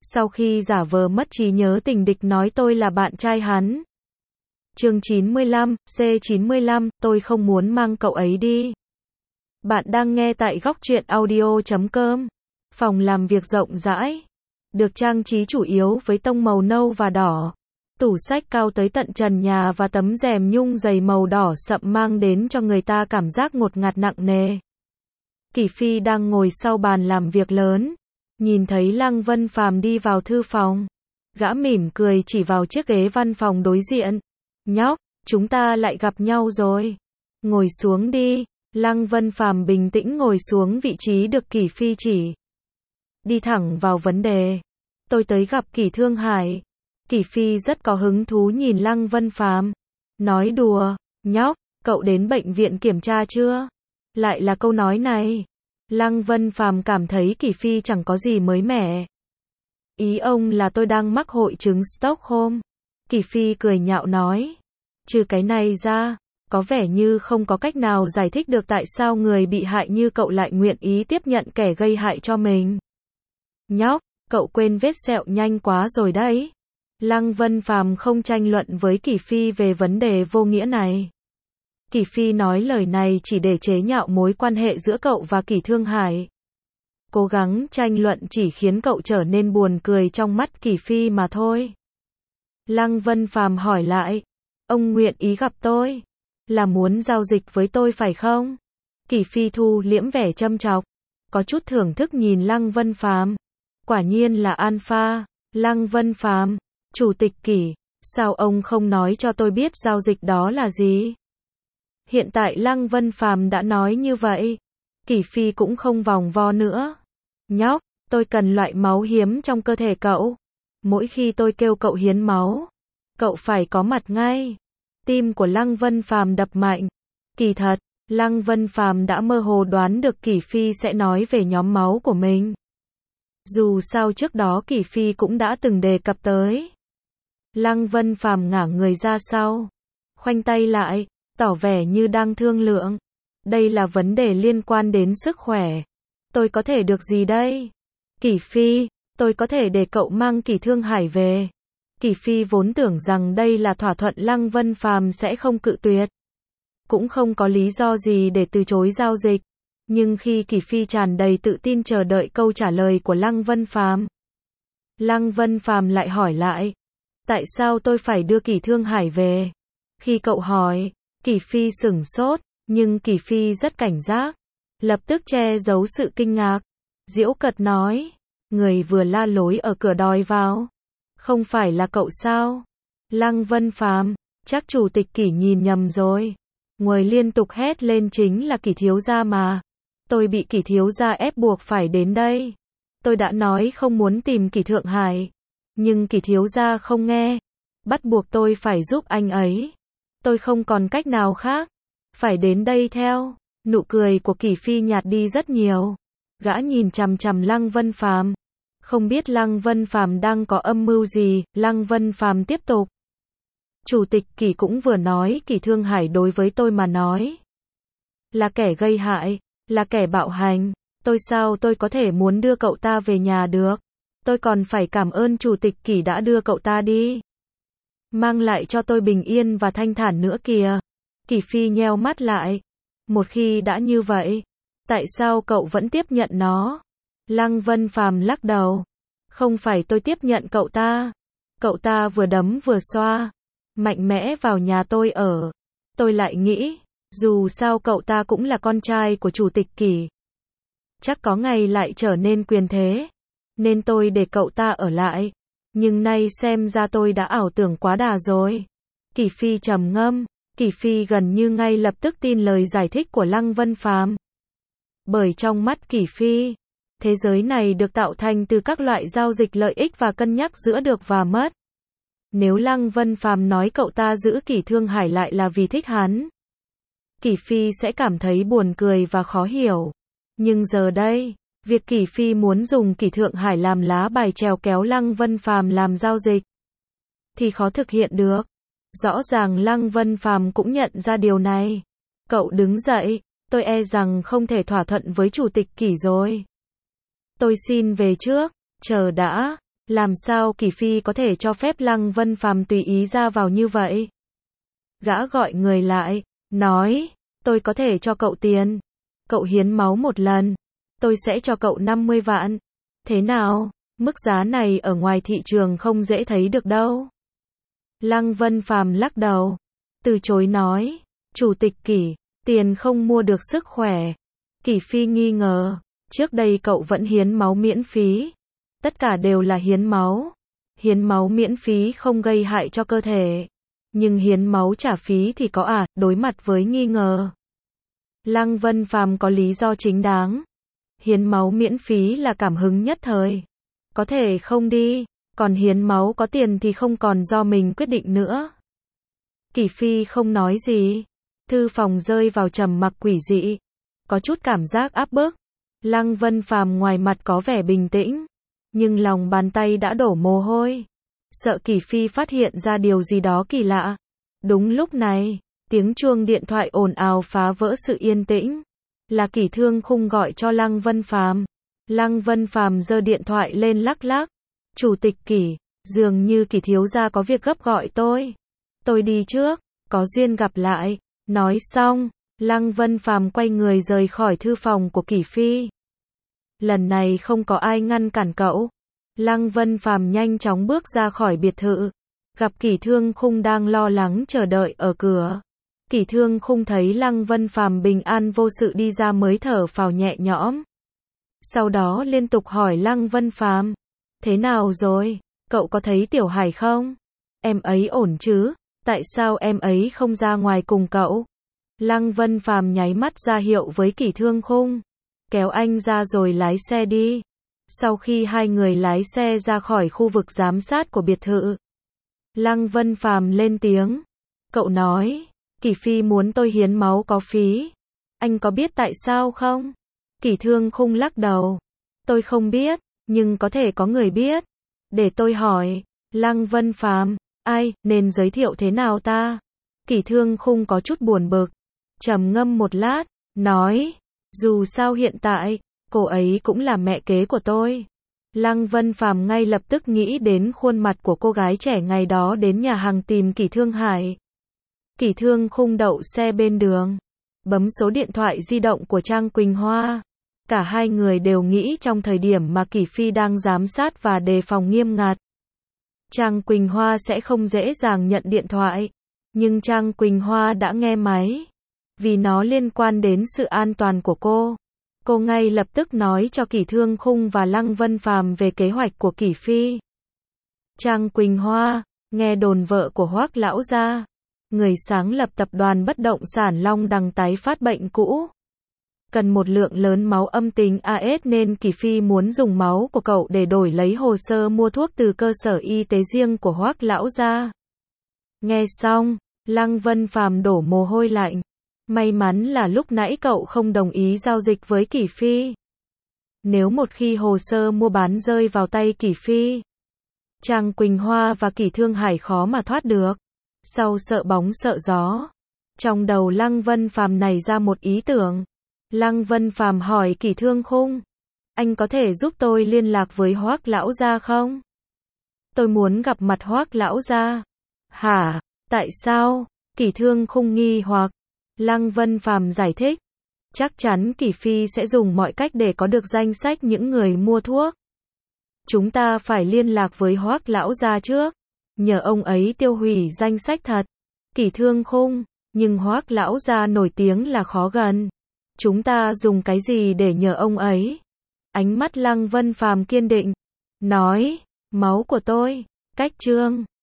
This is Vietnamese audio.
sau khi giả vờ mất trí nhớ tình địch nói tôi là bạn trai hắn. Chương 95, C95, tôi không muốn mang cậu ấy đi. Bạn đang nghe tại góc truyện audio.com. Phòng làm việc rộng rãi, được trang trí chủ yếu với tông màu nâu và đỏ. Tủ sách cao tới tận trần nhà và tấm rèm nhung dày màu đỏ sậm mang đến cho người ta cảm giác ngột ngạt nặng nề. Kỷ Phi đang ngồi sau bàn làm việc lớn, nhìn thấy Lăng Vân Phàm đi vào thư phòng. Gã mỉm cười chỉ vào chiếc ghế văn phòng đối diện. Nhóc, chúng ta lại gặp nhau rồi. Ngồi xuống đi. Lăng Vân Phàm bình tĩnh ngồi xuống vị trí được Kỷ Phi chỉ. Đi thẳng vào vấn đề. Tôi tới gặp Kỷ Thương Hải. Kỷ Phi rất có hứng thú nhìn Lăng Vân Phàm. Nói đùa, nhóc, cậu đến bệnh viện kiểm tra chưa? Lại là câu nói này. Lăng Vân Phàm cảm thấy Kỷ Phi chẳng có gì mới mẻ. Ý ông là tôi đang mắc hội chứng Stockholm. Kỷ Phi cười nhạo nói. Trừ cái này ra, có vẻ như không có cách nào giải thích được tại sao người bị hại như cậu lại nguyện ý tiếp nhận kẻ gây hại cho mình. Nhóc, cậu quên vết sẹo nhanh quá rồi đấy. Lăng Vân Phàm không tranh luận với Kỷ Phi về vấn đề vô nghĩa này. Kỷ Phi nói lời này chỉ để chế nhạo mối quan hệ giữa cậu và Kỷ Thương Hải. Cố gắng tranh luận chỉ khiến cậu trở nên buồn cười trong mắt Kỷ Phi mà thôi. Lăng Vân Phàm hỏi lại, ông nguyện ý gặp tôi, là muốn giao dịch với tôi phải không? Kỷ Phi thu liễm vẻ châm chọc, có chút thưởng thức nhìn Lăng Vân Phàm. Quả nhiên là alpha. Lăng Vân Phàm, chủ tịch Kỷ, sao ông không nói cho tôi biết giao dịch đó là gì? Hiện tại Lăng Vân Phàm đã nói như vậy, Kỷ Phi cũng không vòng vo nữa. Nhóc, tôi cần loại máu hiếm trong cơ thể cậu. Mỗi khi tôi kêu cậu hiến máu, cậu phải có mặt ngay. Tim của Lăng Vân Phàm đập mạnh. Kỳ thật, Lăng Vân Phàm đã mơ hồ đoán được Kỷ Phi sẽ nói về nhóm máu của mình. Dù sao trước đó Kỷ Phi cũng đã từng đề cập tới. Lăng Vân Phàm ngả người ra sau, khoanh tay lại, tỏ vẻ như đang thương lượng. Đây là vấn đề liên quan đến sức khỏe. Tôi có thể được gì đây? Kỷ Phi, tôi có thể để cậu mang Kỷ Thương Hải về. Kỷ Phi vốn tưởng rằng đây là thỏa thuận Lăng Vân Phàm sẽ không cự tuyệt. Cũng không có lý do gì để từ chối giao dịch. Nhưng khi Kỷ Phi tràn đầy tự tin chờ đợi câu trả lời của Lăng Vân Phàm, Lăng Vân Phàm lại hỏi lại, tại sao tôi phải đưa Kỷ Thương Hải về? Khi cậu hỏi, Kỷ Phi sửng sốt, nhưng Kỷ Phi rất cảnh giác, lập tức che giấu sự kinh ngạc. Giễu cợt nói, người vừa la lối ở cửa đòi vào, không phải là cậu sao? Lăng Vân Phàm, chắc chủ tịch Kỷ nhìn nhầm rồi. Người liên tục hét lên chính là Kỷ thiếu gia mà. Tôi bị Kỷ thiếu gia ép buộc phải đến đây. Tôi đã nói không muốn tìm Kỷ Thượng Hải, nhưng Kỷ thiếu gia không nghe, bắt buộc tôi phải giúp anh ấy. Tôi không còn cách nào khác, phải đến đây theo. Nụ cười của Kỷ Phi nhạt đi rất nhiều. Gã nhìn chằm chằm Lăng Vân Phàm, không biết Lăng Vân Phàm đang có âm mưu gì. Lăng Vân Phàm tiếp tục. Chủ tịch Kỷ cũng vừa nói Kỷ Thương Hải đối với tôi mà nói là kẻ gây hại, là kẻ bạo hành. Tôi có thể muốn đưa cậu ta về nhà được? Tôi còn phải cảm ơn chủ tịch Kỷ đã đưa cậu ta đi, mang lại cho tôi bình yên và thanh thản nữa kìa. Kỷ Phi nheo mắt lại. Một khi đã như vậy, tại sao cậu vẫn tiếp nhận nó? Lăng Vân Phàm lắc đầu. Không phải tôi tiếp nhận cậu ta. Cậu ta vừa đấm vừa xoa, mạnh mẽ vào nhà tôi ở. Tôi lại nghĩ, dù sao cậu ta cũng là con trai của chủ tịch Kỷ, chắc có ngày lại trở nên quyền thế, nên tôi để cậu ta ở lại. Nhưng nay xem ra tôi đã ảo tưởng quá đà rồi. Kỷ Phi trầm ngâm. Kỷ Phi gần như ngay lập tức tin lời giải thích của Lăng Vân Phàm. Bởi trong mắt Kỷ Phi, thế giới này được tạo thành từ các loại giao dịch lợi ích và cân nhắc giữa được và mất. Nếu Lăng Vân Phàm nói cậu ta giữ Kỷ Thương Hải lại là vì thích hắn, Kỷ Phi sẽ cảm thấy buồn cười và khó hiểu. Nhưng giờ đây, việc Kỷ Phi muốn dùng Kỷ Thượng Hải làm lá bài chèo kéo Lăng Vân Phàm làm giao dịch thì khó thực hiện được. Rõ ràng Lăng Vân Phàm cũng nhận ra điều này. Cậu đứng dậy, tôi e rằng không thể thỏa thuận với chủ tịch Kỷ rồi. Tôi xin về trước, chờ đã. Làm sao Kỷ Phi có thể cho phép Lăng Vân Phàm tùy ý ra vào như vậy? Gã gọi người lại, nói, tôi có thể cho cậu tiền. Cậu hiến máu một lần, tôi sẽ cho cậu 50 vạn. Thế nào? Mức giá này ở ngoài thị trường không dễ thấy được đâu. Lăng Vân Phàm lắc đầu, từ chối nói, Chủ tịch Kỷ, tiền không mua được sức khỏe. Kỷ Phi nghi ngờ, trước đây cậu vẫn hiến máu miễn phí. Tất cả đều là hiến máu. Hiến máu miễn phí không gây hại cho cơ thể. Nhưng hiến máu trả phí thì có à? Đối mặt với nghi ngờ, Lăng Vân Phàm có lý do chính đáng. Hiến máu miễn phí là cảm hứng nhất thời. Có thể không đi, còn hiến máu có tiền thì không còn do mình quyết định nữa. Kỷ Phi không nói gì. Thư phòng rơi vào trầm mặc quỷ dị. Có chút cảm giác áp bức. Lăng Vân Phàm ngoài mặt có vẻ bình tĩnh, nhưng lòng bàn tay đã đổ mồ hôi. Sợ Kỷ Phi phát hiện ra điều gì đó kỳ lạ. Đúng lúc này, tiếng chuông điện thoại ồn ào phá vỡ sự yên tĩnh. Là Kỷ Thương Khung gọi cho Lăng Vân Phàm. Lăng Vân Phàm giơ điện thoại lên lắc lắc. Chủ tịch Kỷ, dường như Kỷ thiếu gia có việc gấp gọi tôi. Tôi đi trước, có duyên gặp lại. Nói xong, Lăng Vân Phàm quay người rời khỏi thư phòng của Kỷ Phi. Lần này không có ai ngăn cản cậu. Lăng Vân Phàm nhanh chóng bước ra khỏi biệt thự. Gặp Kỷ Thương Khung đang lo lắng chờ đợi ở cửa. Kỷ Thương Khung thấy Lăng Vân Phàm bình an vô sự đi ra mới thở phào nhẹ nhõm. Sau đó liên tục hỏi Lăng Vân Phàm, thế nào rồi? Cậu có thấy Tiểu Hải không? Em ấy ổn chứ? Tại sao em ấy không ra ngoài cùng cậu? Lăng Vân Phàm nháy mắt ra hiệu với Kỷ Thương Khung. Kéo anh ra rồi lái xe đi. Sau khi hai người lái xe ra khỏi khu vực giám sát của biệt thự, Lăng Vân Phàm lên tiếng. Cậu nói, Kỷ Phi muốn tôi hiến máu có phí. Anh có biết tại sao không? Kỷ Thương Khung lắc đầu. Tôi không biết, nhưng có thể có người biết. Để tôi hỏi. Lăng Vân Phàm, ai, nên giới thiệu thế nào ta? Kỷ Thương Khung có chút buồn bực. Trầm ngâm một lát, nói, dù sao hiện tại, cô ấy cũng là mẹ kế của tôi. Lăng Vân Phàm ngay lập tức nghĩ đến khuôn mặt của cô gái trẻ ngày đó đến nhà hàng tìm Kỷ Thương Hải. Kỷ Thương Khung đậu xe bên đường, bấm số điện thoại di động của Trang Quỳnh Hoa. Cả hai người đều nghĩ trong thời điểm mà Kỷ Phi đang giám sát và đề phòng nghiêm ngặt, Trang Quỳnh Hoa sẽ không dễ dàng nhận điện thoại. Nhưng Trang Quỳnh Hoa đã nghe máy. Vì nó liên quan đến sự an toàn của cô. Cô ngay lập tức nói cho Kỷ Thương Khung và Lăng Vân Phàm về kế hoạch của Kỷ Phi. Trang Quỳnh Hoa, nghe đồn vợ của Hoắc lão gia, người sáng lập tập đoàn bất động sản Long Đằng tái phát bệnh cũ. Cần một lượng lớn máu âm tính AS nên Kỷ Phi muốn dùng máu của cậu để đổi lấy hồ sơ mua thuốc từ cơ sở y tế riêng của Hoắc lão gia. Nghe xong, Lăng Vân Phàm đổ mồ hôi lạnh. May mắn là lúc nãy cậu không đồng ý giao dịch với Kỷ Phi. Nếu một khi hồ sơ mua bán rơi vào tay Kỷ Phi, Trang Quỳnh Hoa và Kỷ Thương Hải khó mà thoát được. Sau sợ bóng sợ gió, trong đầu Lăng Vân Phàm nảy ra một ý tưởng. Lăng Vân Phàm hỏi Kỷ Thương Khung, anh có thể giúp tôi liên lạc với Hoắc lão gia không? Tôi muốn gặp mặt Hoắc lão gia. Hả? Tại sao? Kỷ Thương Khung nghi hoặc. Lăng Vân Phàm giải thích, chắc chắn Kỷ Phi sẽ dùng mọi cách để có được danh sách những người mua thuốc. Chúng ta phải liên lạc với Hoắc lão gia trước, nhờ ông ấy tiêu hủy danh sách thật. Kỷ Thương Khung, nhưng Hoắc lão gia nổi tiếng là khó gần. Chúng ta dùng cái gì để nhờ ông ấy? Ánh mắt Lăng Vân Phàm kiên định, nói, máu của tôi, cách chương